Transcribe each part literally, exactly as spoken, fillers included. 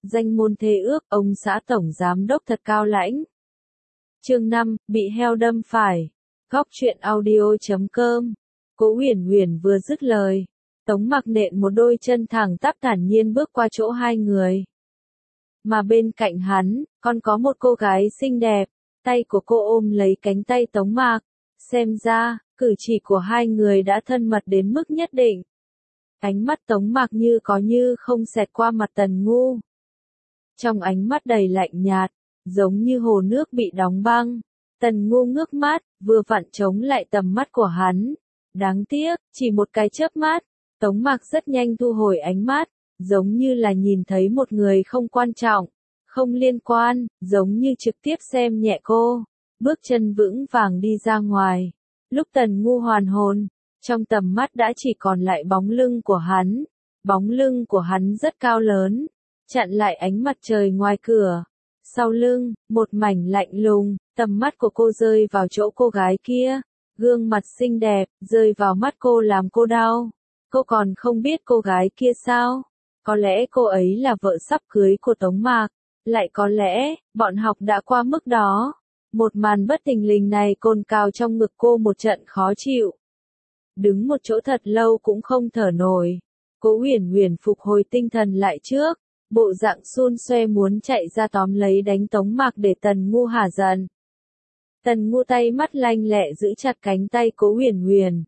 danh môn thê ước, ông xã tổng giám đốc thật cao lãnh. Chương năm, bị heo đâm phải. Góc truyện audio chấm com. Cố Uyển Uyển vừa dứt lời, Tống Mặc nện một đôi chân thẳng tắp thản nhiên bước qua chỗ hai người. Mà bên cạnh hắn, còn có một cô gái xinh đẹp, tay của cô ôm lấy cánh tay Tống Mặc. Xem ra, cử chỉ của hai người đã thân mật đến mức nhất định. Ánh mắt Tống Mặc như có như không xẹt qua mặt Tần Ngu. Trong ánh mắt đầy lạnh nhạt, giống như hồ nước bị đóng băng. Tần Ngu ngước mắt, vừa vặn chống lại tầm mắt của hắn. Đáng tiếc, chỉ một cái chớp mắt, Tống Mặc rất nhanh thu hồi ánh mắt, giống như là nhìn thấy một người không quan trọng, không liên quan, giống như trực tiếp xem nhẹ cô. Bước chân vững vàng đi ra ngoài. Lúc Tần Ngu hoàn hồn, trong tầm mắt đã chỉ còn lại bóng lưng của hắn. Bóng lưng của hắn rất cao lớn, chặn lại ánh mặt trời ngoài cửa. Sau lưng, một mảnh lạnh lùng, tầm mắt của cô rơi vào chỗ cô gái kia. Gương mặt xinh đẹp, rơi vào mắt cô làm cô đau. Cô còn không biết cô gái kia sao? Có lẽ cô ấy là vợ sắp cưới của Tống Mặc. Lại có lẽ, bọn học đã qua mức đó. Một màn bất thình lình này cồn cào trong ngực cô một trận khó chịu. Đứng một chỗ thật lâu cũng không thở nổi. Cố Uyển Uyển phục hồi tinh thần lại trước, bộ dạng xun xoe muốn chạy ra tóm lấy đánh Tống Mặc để Tần Ngu hả giận. Tần Ngu tay mắt lanh lẹ giữ chặt cánh tay Cố Uyển Uyển.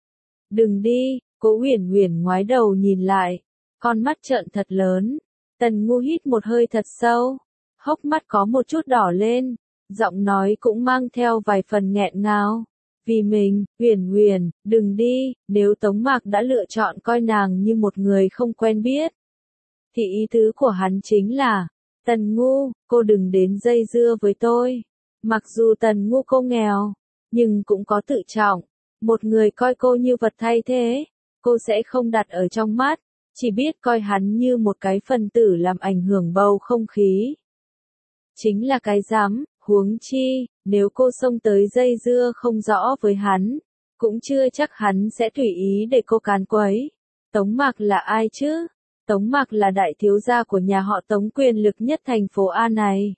Đừng đi, Cố Uyển Uyển ngoái đầu nhìn lại, con mắt trợn thật lớn. Tần Ngu hít một hơi thật sâu, hốc mắt có một chút đỏ lên, giọng nói cũng mang theo vài phần nghẹn ngào. Vì mình, Uyển Uyển, đừng đi, nếu Tống Mặc đã lựa chọn coi nàng như một người không quen biết, thì ý tứ của hắn chính là, Tần Ngu, cô đừng đến dây dưa với tôi. Mặc dù Tần Ngu cô nghèo, nhưng cũng có tự trọng. Một người coi cô như vật thay thế, cô sẽ không đặt ở trong mắt, chỉ biết coi hắn như một cái phần tử làm ảnh hưởng bầu không khí. Chính là cái dám, huống chi, nếu cô xông tới dây dưa không rõ với hắn, cũng chưa chắc hắn sẽ tùy ý để cô càn quấy. Tống Mặc là ai chứ? Tống Mặc là đại thiếu gia của nhà họ Tống quyền lực nhất thành phố A này.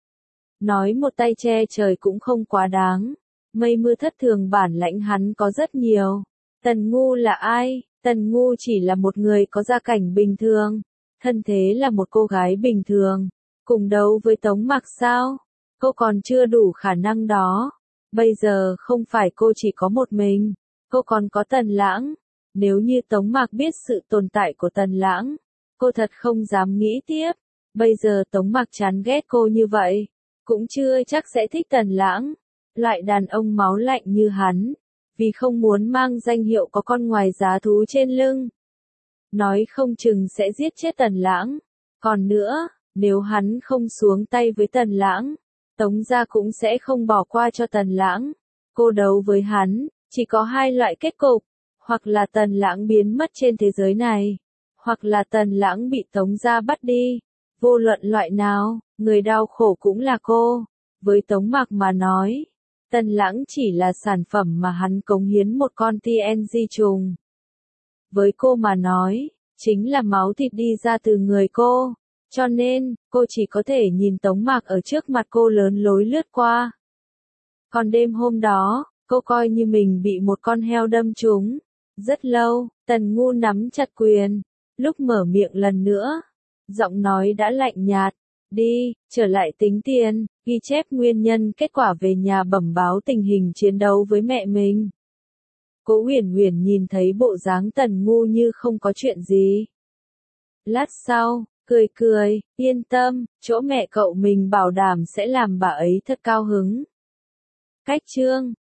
Nói một tay che trời cũng không quá đáng. Mây mưa thất thường bản lãnh hắn có rất nhiều. Tần Ngu là ai? Tần Ngu chỉ là một người có gia cảnh bình thường. Thân thế là một cô gái bình thường. Cùng đấu với Tống Mặc sao? Cô còn chưa đủ khả năng đó. Bây giờ không phải cô chỉ có một mình. Cô còn có Tần Lãng. Nếu như Tống Mặc biết sự tồn tại của Tần Lãng, cô thật không dám nghĩ tiếp. Bây giờ Tống Mặc chán ghét cô như vậy, cũng chưa chắc sẽ thích Tần Lãng. Loại đàn ông máu lạnh như hắn, vì không muốn mang danh hiệu có con ngoài giá thú trên lưng, nói không chừng sẽ giết chết Tần Lãng. Còn nữa, nếu hắn không xuống tay với Tần Lãng, Tống gia cũng sẽ không bỏ qua cho Tần Lãng. Cô đấu với hắn, chỉ có hai loại kết cục, hoặc là Tần Lãng biến mất trên thế giới này, hoặc là Tần Lãng bị Tống gia bắt đi. Vô luận loại nào, người đau khổ cũng là cô. Với Tống Mặc mà nói, Tần Lãng chỉ là sản phẩm mà hắn cống hiến một con tê en giê trùng. Với cô mà nói, chính là máu thịt đi ra từ người cô. Cho nên, cô chỉ có thể nhìn Tống Mặc ở trước mặt cô lớn lối lướt qua. Còn đêm hôm đó, cô coi như mình bị một con heo đâm trúng. Rất lâu, Tần Ngu nắm chặt quyền. Lúc mở miệng lần nữa, giọng nói đã lạnh nhạt. Đi, trở lại tính tiền, ghi chép nguyên nhân kết quả về nhà bẩm báo tình hình chiến đấu với mẹ mình. Cố Uyển Uyển nhìn thấy bộ dáng Tần Ngu như không có chuyện gì. Lát sau, cười cười, yên tâm, chỗ mẹ cậu mình bảo đảm sẽ làm bà ấy thật cao hứng. Cách chương